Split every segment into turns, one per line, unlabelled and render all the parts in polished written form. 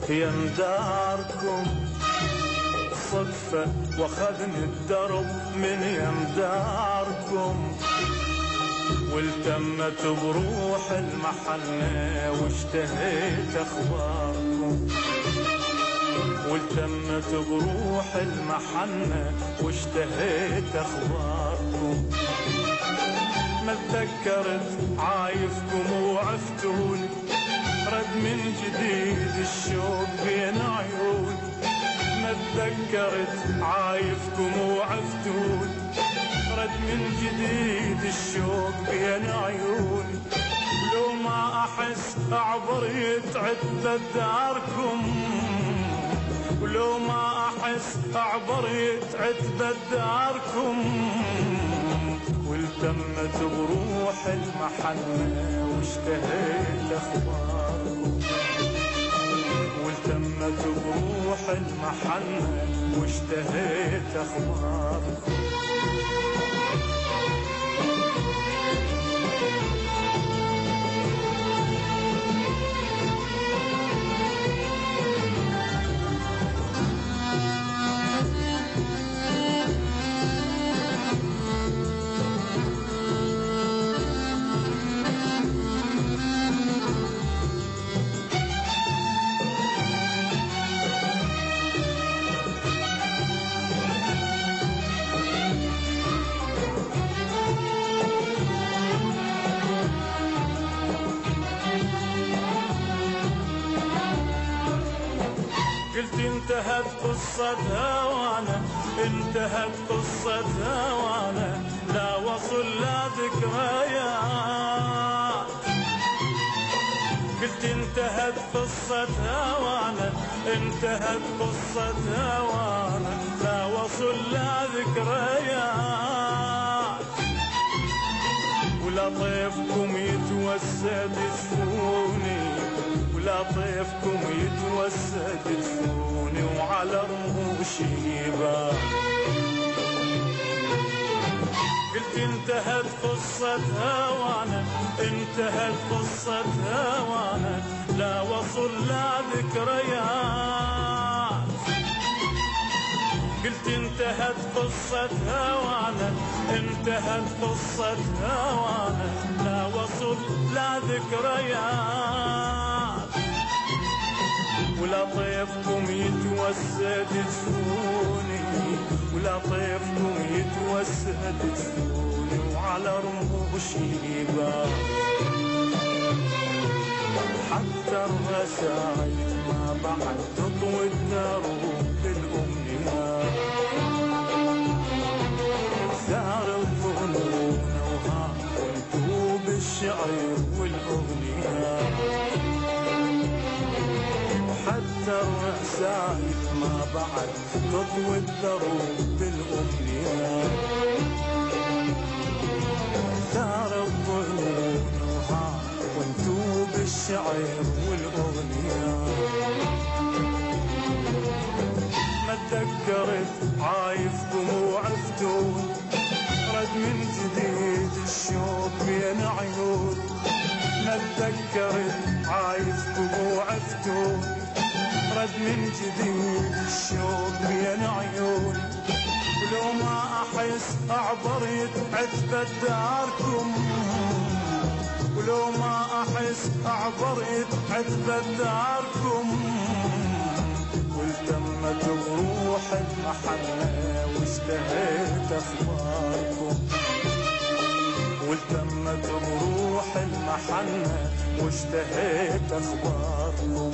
يم داركم صدفة واخذني الدرب من يم داركم، والتمت بروح المحنة واشتهيت اخباركم، والتمت بروح المحنة واشتهيت اخباركم. ما تذكرت عايفكم وعفتوني، رد من جديد الشوق بين عيوني. ما تذكرت عايفكم وعفتوني، رد من جديد الشوق بين عيوني. لو ما احس اعبر يتعد داركم، ولو ما احس اعبر يتعد داركم. والتمت بروح المحنة واشتهيت اخباركم، والتمت بروح المحنة واشتهيت اخباركم. قلت انتهت قصتها وانا، انتهت قصتها وانا، لا وصل لا ذكريات. قلت انتهت قصتها وانا، انتهت قصتها وانا، لا وصل لا ذكريات. ولا طيفكم يتوسد يشفوني، ولا طيفكم يتوسد يشفوني، وعلى رموشي يبان. قلت انتهت قصتها وانا، انتهت قصتها وانا، لا وصل لا ذكريات. قلت انتهت قصتها وانا، انتهت قصتها وانا، لا وصل لا ذكريات. ولا طيفكم يتوسد يشفوني، ولا طيفكم يتوسد يشفوني، وعلى رموشي يبان. حتى الرسايل ما بعد تطوي الدروب بالأمنيات. ثار الظنون وها وانتو بالشعر والأغنيات. حتى الرسايل ما بعد تطوي الدروب بالأمنيات. ثار الظنون وها وانتو بالشعر والأغنيات. ما تذكرت عايفكم وعفتون، رد من جديد الشوق بين عيون. ما تذكرت عايفكم وعفتون، رد من جديد الشوق بين عيون. ولو ما احس اعبر يتعتبت داركم، ولو ما احس اعبر يتعتبت داركم. والتمت بروح المحنة واشتهيت اخباركم، والتمت بروح المحنة واشتهيت اخباركم.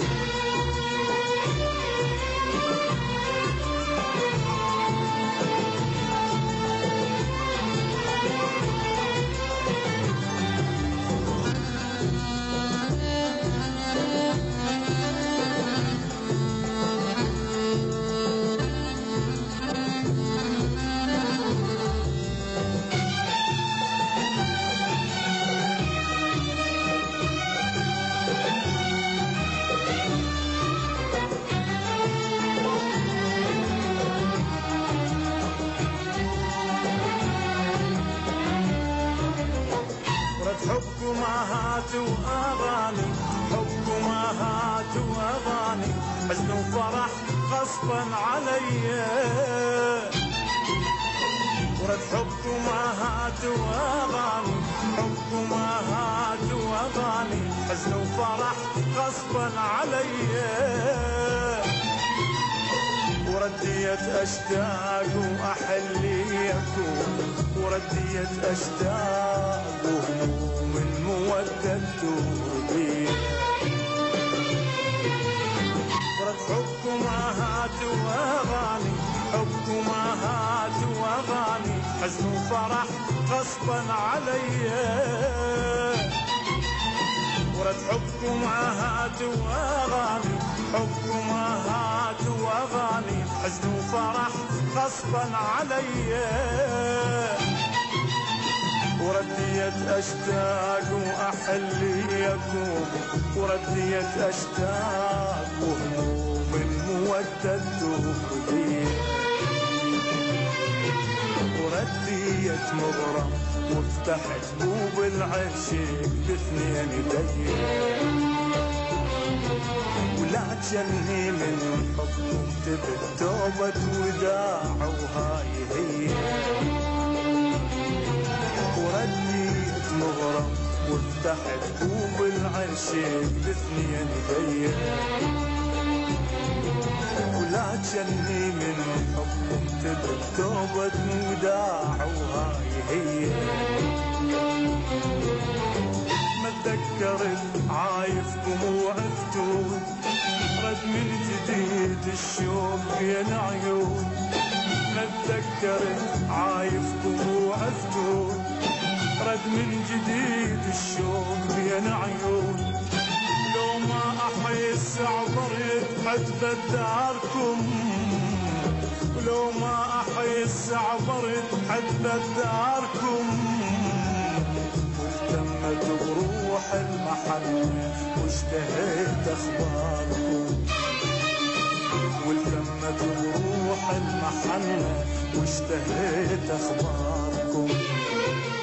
حبكم عهات وأغاني، حبكم حبكم آهات وأغاني حزن وفرح غصبا عليا ورد حبكم آهات وأغاني حبكم آهات وأغاني حزن وفرح غصبا عليا ورديت أشتاق وأحليكم ورديت أشتاق وهموم المودة تربي ورد حبكم آهات وأغاني حبكم آهات وأغاني حزن وفرح غصبا عليا ورد حبكم آهات وأغاني حبكم آهات وأغاني حزن وفرح غصبا عليا ورديت أشتاق وأحليكم ورديت أشتاق وهموم المودة تهدي ورديت مغرم وفتحت بوب العشق باثنين ايدي ولا تجني من حبكم تبت توبة وداع وهاي هي ورديت مغرم وفتحت بوب العشق باثنين ايدي ولا تجني من حبكم تبت توبة وداع وهاي هي ما تذكرت عايفكم وعفتون رد من جديد الشوق بين عيون ما تذكرت عايفكم وعفتون رد من جديد الشوق بين عيون لو ما أحس عبرت حتبت داركم ولو ما أحس عبرت حتبت داركم والتمت بروح المحنة واشتهيت أخباركم والتمت بروح المحنة واشتهيت أخباركم